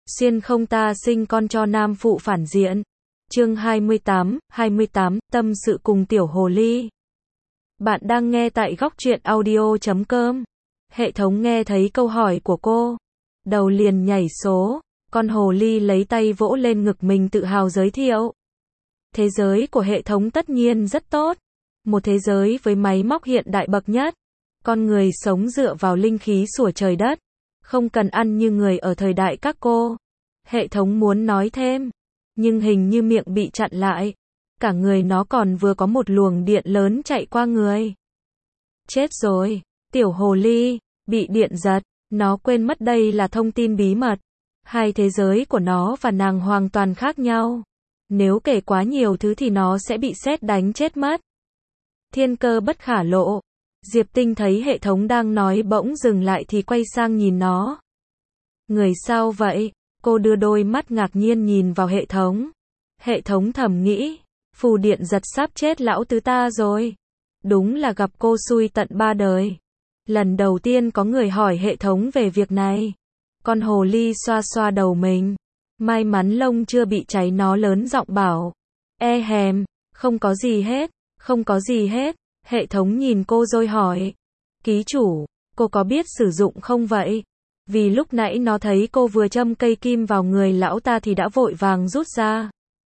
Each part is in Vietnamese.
Xuyên không ta sinh con cho nam phụ phản diện. Chương 28, tâm sự cùng tiểu hồ ly. Bạn đang nghe tại góc truyện audio.com. Hệ thống nghe thấy câu hỏi của cô, đầu liền nhảy số. Con hồ ly lấy tay vỗ lên ngực mình tự hào giới thiệu. Thế giới của hệ thống tất nhiên rất tốt. Một thế giới với máy móc hiện đại bậc nhất. Con người sống dựa vào linh khí sủa trời đất. Không cần ăn như người ở thời đại các cô. Hệ thống muốn nói thêm, nhưng hình như miệng bị chặn lại. Cả người nó còn vừa có một luồng điện lớn chạy qua người. Chết rồi, tiểu hồ ly, bị điện giật, nó quên mất đây là thông tin bí mật. Hai thế giới của nó và nàng hoàn toàn khác nhau. Nếu kể quá nhiều thứ thì nó sẽ bị sét đánh chết mất. Thiên cơ bất khả lộ. Diệp Tinh thấy hệ thống đang nói bỗng dừng lại thì quay sang nhìn nó. Người sao vậy? Cô đưa đôi mắt ngạc nhiên nhìn vào hệ thống. Hệ thống thầm nghĩ, phù điện giật sắp chết lão tứ ta rồi. Đúng là gặp cô xui tận ba đời. Lần đầu tiên có người hỏi hệ thống về việc này. Con hồ ly xoa xoa đầu mình. May mắn lông chưa bị cháy, nó lớn giọng bảo. Hèm, không có gì hết, không có gì hết. Hệ thống nhìn cô rồi hỏi. Ký chủ, cô có biết sử dụng không vậy? Vì lúc nãy nó thấy cô vừa châm cây kim vào người lão ta thì đã vội vàng rút ra.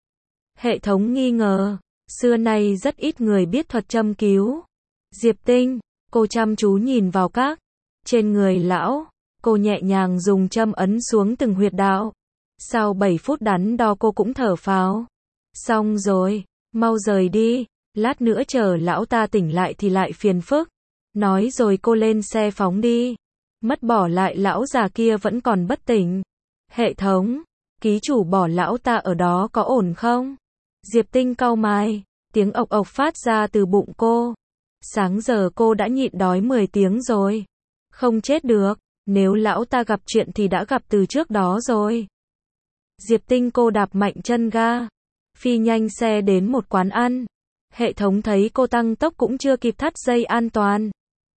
Hệ thống nghi ngờ. Xưa nay rất ít người biết thuật châm cứu. Diệp Tinh, cô chăm chú nhìn vào các trên người lão. Cô nhẹ nhàng dùng châm ấn xuống từng huyệt đạo. Sau 7 phút đắn đo cô cũng thở phào. Xong rồi, mau rời đi. Lát nữa chờ lão ta tỉnh lại thì lại phiền phức. Nói rồi cô lên xe phóng đi. Mất bỏ lại lão già kia vẫn còn bất tỉnh. Hệ thống, ký chủ bỏ lão ta ở đó có ổn không? Diệp Tinh cau mày, tiếng ộc ộc phát ra từ bụng cô. Sáng giờ cô đã nhịn đói 10 tiếng rồi. Không chết được, nếu lão ta gặp chuyện thì đã gặp từ trước đó rồi. Diệp Tinh cô đạp mạnh chân ga, phi nhanh xe đến một quán ăn. Hệ thống thấy cô tăng tốc cũng chưa kịp thắt dây an toàn.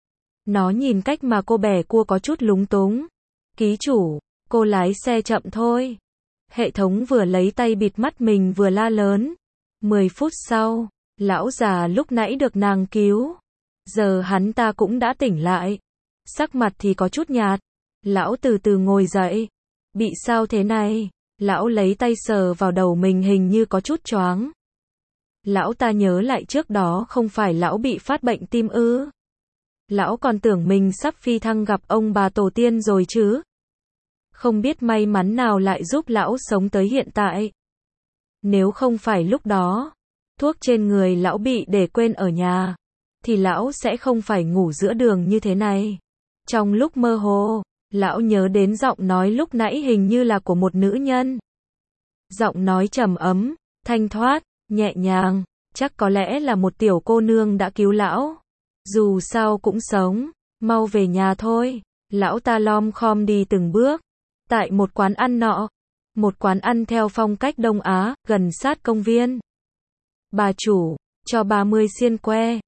Nó nhìn cách mà cô bẻ cua có chút lúng túng. Ký chủ, cô lái xe chậm thôi. Hệ thống vừa lấy tay bịt mắt mình vừa la lớn. 10 phút sau, lão già lúc nãy được nàng cứu. Giờ hắn ta cũng đã tỉnh lại. Sắc mặt thì có chút nhạt. Lão từ từ ngồi dậy. Bị sao thế này? Lão lấy tay sờ vào đầu mình, hình như có chút choáng. Lão ta nhớ lại trước đó không phải lão bị phát bệnh tim ư? Lão còn tưởng mình sắp phi thăng gặp ông bà tổ tiên rồi chứ. Không biết may mắn nào lại giúp lão sống tới hiện tại. Nếu không phải lúc đó, thuốc trên người lão bị để quên ở nhà, thì lão sẽ không phải ngủ giữa đường như thế này. Trong lúc mơ hồ, lão nhớ đến giọng nói lúc nãy hình như là của một nữ nhân. Giọng nói trầm ấm, thanh thoát, nhẹ nhàng, chắc có lẽ là một tiểu cô nương đã cứu lão. Dù sao cũng sống, mau về nhà thôi. Lão ta lom khom đi từng bước. Tại một quán ăn nọ, một quán ăn theo phong cách Đông Á, gần sát công viên. Bà chủ, cho 30 xiên que.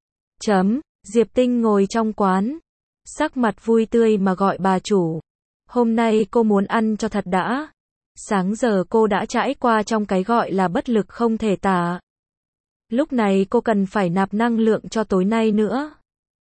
Diệp Tinh ngồi trong quán, sắc mặt vui tươi mà gọi bà chủ. Hôm nay cô muốn ăn cho thật đã. Sáng giờ cô đã trải qua trong cái gọi là bất lực không thể tả. Lúc này cô cần phải nạp năng lượng cho tối nay nữa.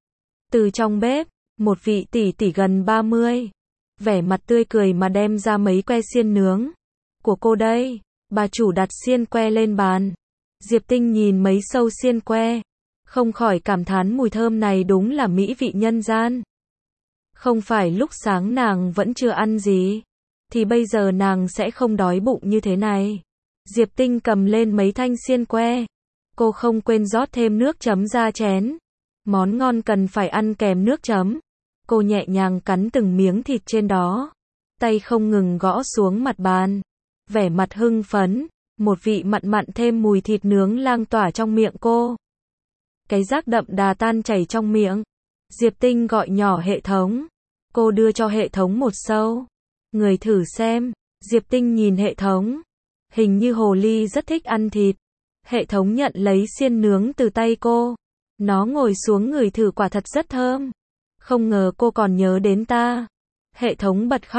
Từ trong bếp, một vị tỷ tỷ gần 30, vẻ mặt tươi cười mà đem ra mấy que xiên nướng. Của cô đây. Bà chủ đặt xiên que lên bàn. Diệp Tinh nhìn mấy sâu xiên que, không khỏi cảm thán mùi thơm này đúng là mỹ vị nhân gian. Không phải lúc sáng nàng vẫn chưa ăn gì, thì bây giờ nàng sẽ không đói bụng như thế này. Diệp Tinh cầm lên mấy thanh xiên que. Cô không quên rót thêm nước chấm ra chén. Món ngon cần phải ăn kèm nước chấm. Cô nhẹ nhàng cắn từng miếng thịt trên đó. Tay không ngừng gõ xuống mặt bàn. Vẻ mặt hưng phấn. Một vị mặn mặn thêm mùi thịt nướng lang tỏa trong miệng cô. Cái rác đậm đà tan chảy trong miệng. Diệp Tinh gọi nhỏ hệ thống. Cô đưa cho hệ thống một sâu. Người thử xem. Diệp Tinh nhìn hệ thống. Hình như hồ ly rất thích ăn thịt. Hệ thống nhận lấy xiên nướng từ tay cô. Nó ngồi xuống ngửi thử, quả thật rất thơm. Không ngờ cô còn nhớ đến ta. Hệ thống bật khóc.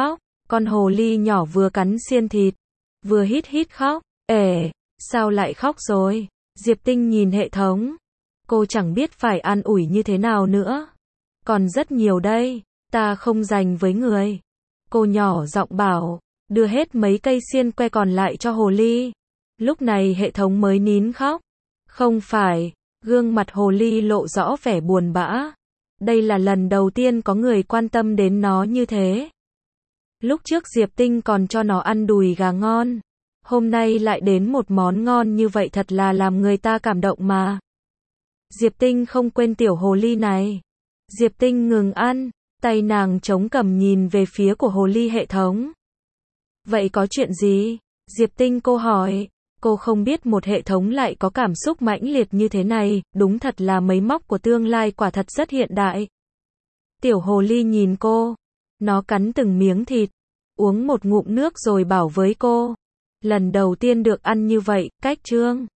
Con hồ ly nhỏ vừa cắn xiên thịt, vừa hít hít khóc. Sao lại khóc rồi? Diệp Tinh nhìn hệ thống. Cô chẳng biết phải an ủi như thế nào nữa. Còn rất nhiều đây, ta không dành với người. Cô nhỏ giọng bảo, đưa hết mấy cây xiên que còn lại cho hồ ly. Lúc này hệ thống mới nín khóc. Không phải, gương mặt hồ ly lộ rõ vẻ buồn bã. Đây là lần đầu tiên có người quan tâm đến nó như thế. Lúc trước Diệp Tinh còn cho nó ăn đùi gà ngon. Hôm nay lại đến một món ngon như vậy, thật là làm người ta cảm động mà. Diệp Tinh không quên tiểu hồ ly này. Diệp Tinh ngừng ăn, tay nàng chống cằm nhìn về phía của hồ ly hệ thống. Vậy có chuyện gì? Diệp Tinh cô hỏi. Cô không biết một hệ thống lại có cảm xúc mãnh liệt như thế này, đúng thật là máy móc của tương lai, quả thật rất hiện đại. Tiểu hồ ly nhìn cô, nó cắn từng miếng thịt, uống một ngụm nước rồi bảo với cô. Lần đầu tiên được ăn như vậy, cách trương.